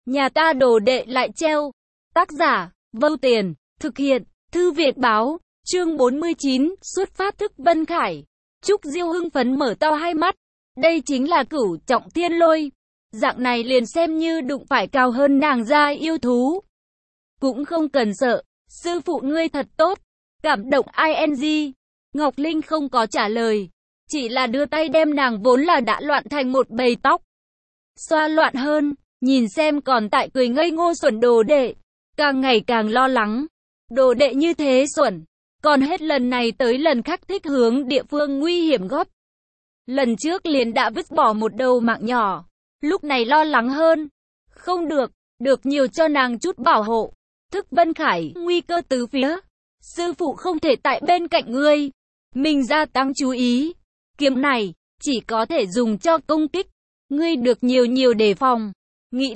Nhà ta đồ đệ lại treo. Tác giả, Vâu Tiền, thực hiện, Thư Viện Báo, chương 49, xuất phát Thức Vân Khải. Trúc Diêu hưng phấn mở to hai mắt. Đây chính là Cửu Trọng Thiên Lôi. Dạng này liền xem như đụng phải cao hơn nàng gia yêu thú. Cũng không cần sợ, sư phụ ngươi thật tốt. Cảm động ing. Ngọc Linh không có trả lời, chỉ là đưa tay đem nàng vốn là đã loạn thành một bầy tóc xoa loạn hơn, nhìn xem còn tại cười ngây ngô xuẩn đồ đệ, càng ngày càng lo lắng. Đồ đệ như thế xuẩn, còn hết lần này tới lần khác thích hướng địa phương nguy hiểm góp. Lần trước liền đã vứt bỏ một đầu mạng nhỏ, lúc này lo lắng hơn. Không được, được nhiều cho nàng chút bảo hộ. Thức Vân Khải, nguy cơ tứ phía. Sư phụ không thể tại bên cạnh ngươi. Mình gia tăng chú ý. Kiếm này, chỉ có thể dùng cho công kích. Ngươi được nhiều đề phòng. Nghĩ,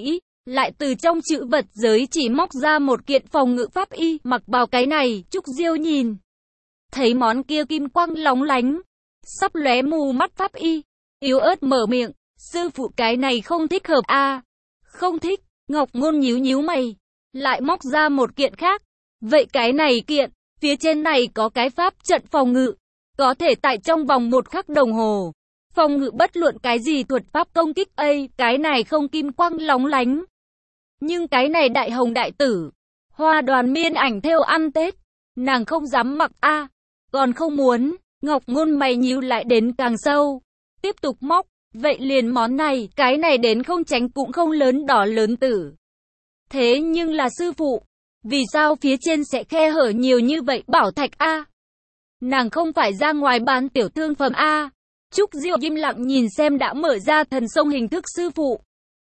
lại từ trong chữ vật giới chỉ móc ra một kiện phòng ngự pháp y. Mặc vào cái này, Trúc Diêu nhìn. Thấy món kia kim quang lóng lánh, sắp lóe mù mắt pháp y. Yếu ớt mở miệng. Sư phụ cái này không thích hợp a. Không thích. Ngọc Ngôn nhíu mày. Lại móc ra một kiện khác. Vậy cái này kiện, phía trên này có cái pháp trận phòng ngự. Có thể tại trong vòng 1 khắc đồng hồ phòng ngự bất luận cái gì thuật pháp công kích. Cái này không kim quang lóng lánh. Nhưng cái này đại hồng đại tử, hoa đoàn miên ảnh thêu ăn Tết. Nàng không dám mặc a. Còn không muốn. Ngọc Ngôn mày nhíu lại đến càng sâu. Tiếp tục móc. Vậy liền món này, cái này đến không tránh cũng không lớn đỏ lớn tử. Thế nhưng là sư phụ, vì sao phía trên sẽ khe hở nhiều như vậy bảo thạch a? Nàng không phải ra ngoài bán tiểu thương phẩm a? Trúc Diêu im lặng nhìn xem đã mở ra thần sông hình thức sư phụ.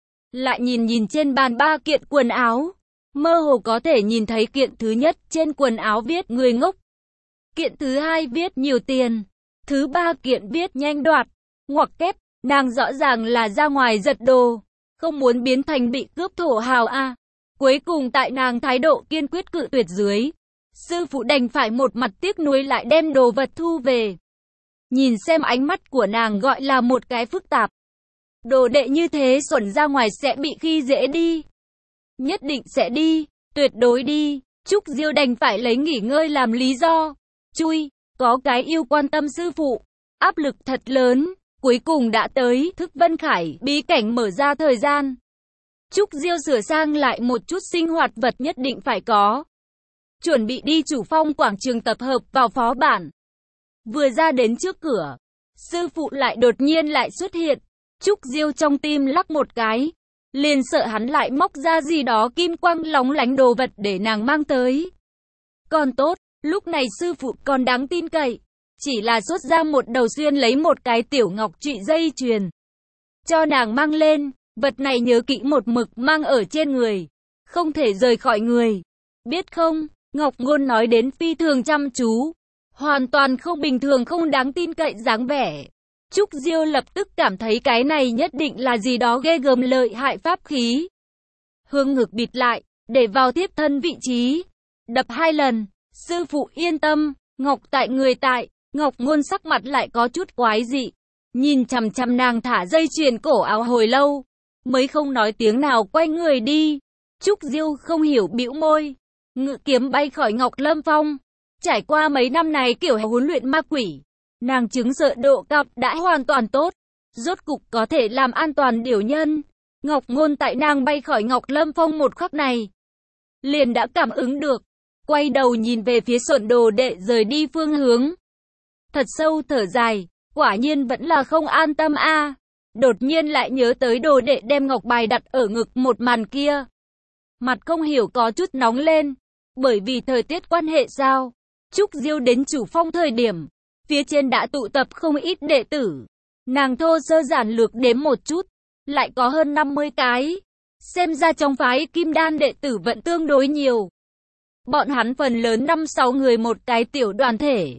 Lại nhìn trên bàn 3 kiện quần áo. Mơ hồ có thể nhìn thấy kiện thứ nhất trên quần áo viết người ngốc. Kiện thứ hai viết nhiều tiền. Thứ 3 kiện viết nhanh đoạt, ngoặc kép. Nàng rõ ràng là ra ngoài giật đồ, không muốn biến thành bị cướp thổ hào a. Cuối cùng tại nàng thái độ kiên quyết cự tuyệt dưới, sư phụ đành phải một mặt tiếc nuối lại đem đồ vật thu về. Nhìn xem ánh mắt của nàng gọi là một cái phức tạp. Đồ đệ như thế xuẩn ra ngoài sẽ bị khi dễ đi. Nhất định sẽ đi, tuyệt đối đi. Trúc Diêu đành phải lấy nghỉ ngơi làm lý do. Chui, có cái yêu quan tâm sư phụ. Áp lực thật lớn. Cuối cùng đã tới Thức Vân Khải bí cảnh mở ra thời gian. Trúc Diêu sửa sang lại một chút sinh hoạt vật nhất định phải có. Chuẩn bị đi Chủ Phong quảng trường tập hợp vào phó bản. Vừa ra đến trước cửa, sư phụ lại đột nhiên lại xuất hiện. Trúc Diêu trong tim lắc một cái, liền sợ hắn lại móc ra gì đó kim quang lóng lánh đồ vật để nàng mang tới. Còn tốt, lúc này sư phụ còn đáng tin cậy. Chỉ là xuất ra một đầu xuyên lấy một cái tiểu ngọc trụy dây chuyền cho nàng mang lên. Vật này nhớ kỹ một mực mang ở trên người, không thể rời khỏi người. Biết không? Ngọc Ngôn nói đến phi thường chăm chú, hoàn toàn không bình thường, không đáng tin cậy dáng vẻ. Trúc Diêu lập tức cảm thấy cái này nhất định là gì đó ghê gớm lợi hại pháp khí. Hương ngực bịt lại, để vào tiếp thân vị trí, đập 2 lần. Sư phụ yên tâm, Ngọc tại người tại. Ngọc Ngôn sắc mặt lại có chút quái dị, nhìn chằm chằm nàng thả dây chuyền cổ áo hồi lâu, mới không nói tiếng nào quay người đi. Trúc Diêu không hiểu bĩu môi, ngự kiếm bay khỏi Ngọc Lâm Phong. Trải qua mấy năm này kiểu huấn luyện ma quỷ, nàng chứng sợ độ cặp đã hoàn toàn tốt, rốt cục có thể làm an toàn điểu nhân. Ngọc Ngôn tại nàng bay khỏi Ngọc Lâm Phong một khắc này, liền đã cảm ứng được, quay đầu nhìn về phía xuẩn đồ đệ rời đi phương hướng. Thật sâu thở dài, quả nhiên vẫn là không an tâm a. Đột nhiên lại nhớ tới đồ đệ đem ngọc bài đặt ở ngực một màn kia. Mặt không hiểu có chút nóng lên, bởi vì thời tiết quan hệ sao. Trúc Diêu đến Chủ Phong thời điểm, phía trên đã tụ tập không ít đệ tử. Nàng thô sơ giản lược đếm một chút, lại có hơn 50 cái. Xem ra trong phái Kim Đan đệ tử vẫn tương đối nhiều. Bọn hắn phần lớn 5-6 người một cái tiểu đoàn thể.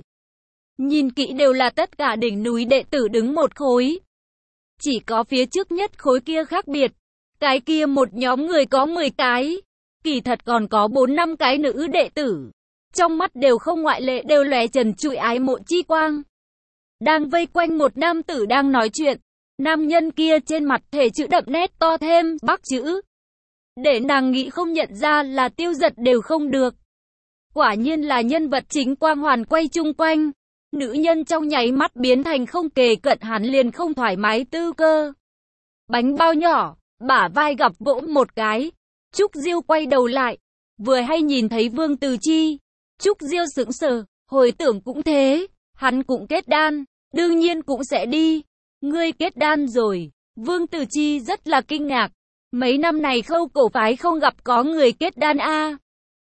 Nhìn kỹ đều là tất cả đỉnh núi đệ tử đứng một khối. Chỉ có phía trước nhất khối kia khác biệt. Cái kia một nhóm người có 10 cái. Kỳ thật còn có 4-5 cái nữ đệ tử. Trong mắt đều không ngoại lệ đều lóe trần trụi ái mộ chi quang. Đang vây quanh một nam tử đang nói chuyện. Nam nhân kia trên mặt thể chữ đậm nét to thêm Bắc chữ. để nàng nghĩ không nhận ra là Tiêu Dật đều không được. Quả nhiên là nhân vật chính quang hoàn quay chung quanh. Nữ nhân trong nháy mắt biến thành không kề cận hắn liền không thoải mái tư cơ. Bánh bao nhỏ, bả vai gặp vỗ một cái. Trúc Diêu quay đầu lại, vừa hay nhìn thấy Vương Từ Chi. Trúc Diêu sững sờ, hồi tưởng cũng thế, hắn cũng kết đan, đương nhiên cũng sẽ đi. Ngươi kết đan rồi, Vương Từ Chi rất là kinh ngạc. Mấy năm này Khâu cổ phái không gặp có người kết đan a.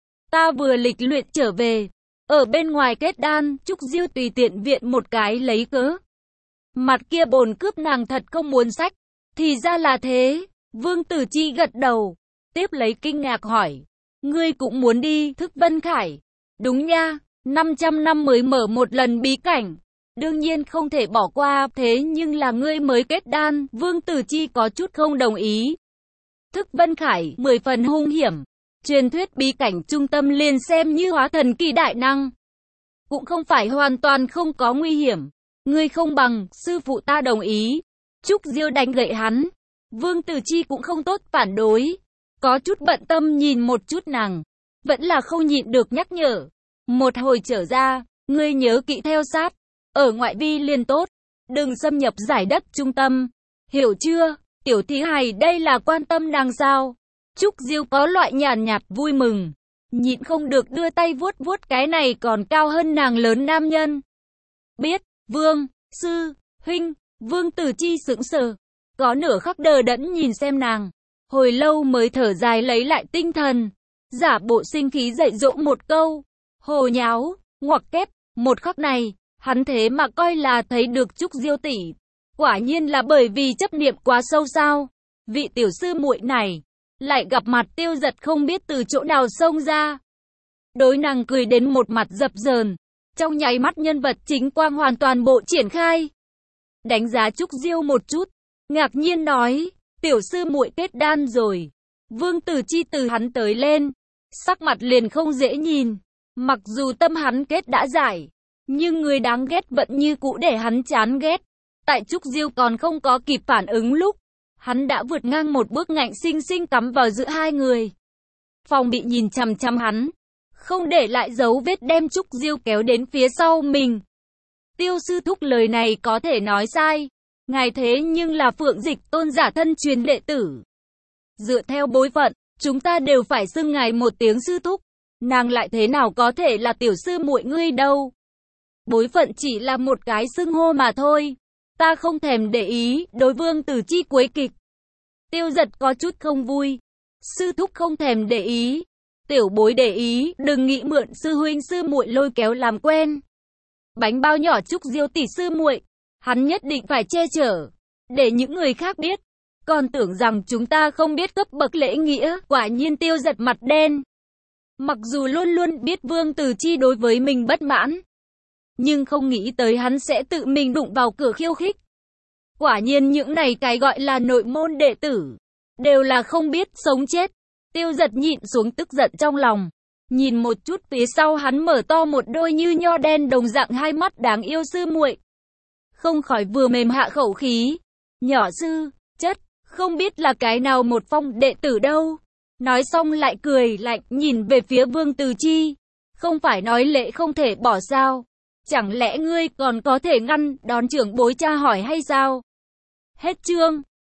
Ta vừa lịch luyện trở về, ở bên ngoài kết đan. Trúc Diêu tùy tiện viện một cái lấy cớ. Mặt kia bồn cướp nàng thật không muốn sách. Thì ra là thế. Vương Tử Chi gật đầu, tiếp lấy kinh ngạc hỏi, ngươi cũng muốn đi Thức Vân Khải? Đúng nha, 500 năm mới mở một lần bí cảnh, đương nhiên không thể bỏ qua, thế nhưng là ngươi mới kết đan. Vương Tử Chi có chút không đồng ý. Thức Vân Khải 10 phần hung hiểm, truyền thuyết bí cảnh trung tâm liền xem như hóa thần kỳ đại năng, cũng không phải hoàn toàn không có nguy hiểm. Ngươi không bằng, sư phụ ta đồng ý. Trúc Diêu đánh gậy hắn. Vương Tử Chi cũng không tốt phản đối, có chút bận tâm nhìn một chút nàng, vẫn là không nhịn được nhắc nhở. Một hồi trở ra, ngươi nhớ kỹ theo sát, ở ngoại vi liền tốt, đừng xâm nhập giải đất trung tâm, hiểu chưa? Tiểu thí hài đây là quan tâm nàng sao? Trúc Diêu có loại nhàn nhạt vui mừng, nhịn không được đưa tay vuốt vuốt cái này còn cao hơn nàng lớn nam nhân. Biết, Vương, sư, huynh. Vương Tử Chi sững sờ, có nửa khắc đờ đẫn nhìn xem nàng, hồi lâu mới thở dài lấy lại tinh thần, giả bộ sinh khí dạy dỗ một câu, hồ nháo, ngoặc kép. Một khắc này, hắn thế mà coi là thấy được Trúc Diêu tỷ, quả nhiên là bởi vì chấp niệm quá sâu sao? Vị tiểu sư muội này lại gặp mặt Tiêu Dật không biết từ chỗ nào xông ra, đối nàng cười đến một mặt dập dờn, trong nháy mắt nhân vật chính quang hoàn toàn bộ triển khai. Đánh giá Trúc Diêu một chút, ngạc nhiên nói, tiểu sư muội kết đan rồi. Vương Tử Chi từ hắn tới lên, sắc mặt liền không dễ nhìn. Mặc dù tâm hắn kết đã giải, nhưng người đáng ghét vẫn như cũ để hắn chán ghét. Tại Trúc Diêu còn không có kịp phản ứng lúc, hắn đã vượt ngang một bước ngạnh sinh sinh cắm vào giữa hai người. Phòng bị nhìn chằm chằm hắn, không để lại dấu vết đem Trúc Diêu kéo đến phía sau mình. Tiêu sư thúc lời này có thể nói sai. Ngài thế nhưng là Phượng Dịch Tôn giả thân truyền đệ tử. Dựa theo bối phận, chúng ta đều phải xưng ngài một tiếng sư thúc. Nàng lại thế nào có thể là tiểu sư muội ngươi đâu. Bối phận chỉ là một cái xưng hô mà thôi. Ta không thèm để ý. Đối Vương Tử Chi cuối kịch, Tiêu Dật có chút không vui. Sư thúc không thèm để ý, tiểu bối để ý, đừng nghĩ mượn sư huynh sư muội lôi kéo làm quen. Bánh bao nhỏ Trúc Diêu tỷ sư muội, hắn nhất định phải che chở, để những người khác biết. Còn tưởng rằng chúng ta không biết cấp bậc lễ nghĩa. Quả nhiên Tiêu Dật mặt đen. Mặc dù luôn luôn biết Vương Tử Chi đối với mình bất mãn, nhưng không nghĩ tới hắn sẽ tự mình đụng vào cửa khiêu khích. Quả nhiên những này cái gọi là nội môn đệ tử, đều là không biết sống chết. Tiêu Dật nhịn xuống tức giận trong lòng, nhìn một chút phía sau hắn mở to một đôi như nho đen đồng dạng hai mắt đáng yêu sư muội, không khỏi vừa mềm hạ khẩu khí. Nhỏ sư, chất, không biết là cái nào một phong đệ tử đâu. Nói xong lại cười lạnh nhìn về phía Vương Tử Chi. Không phải nói lễ không thể bỏ sao? Chẳng lẽ ngươi còn có thể ngăn đón trưởng bối tra hỏi hay sao? Hết chương.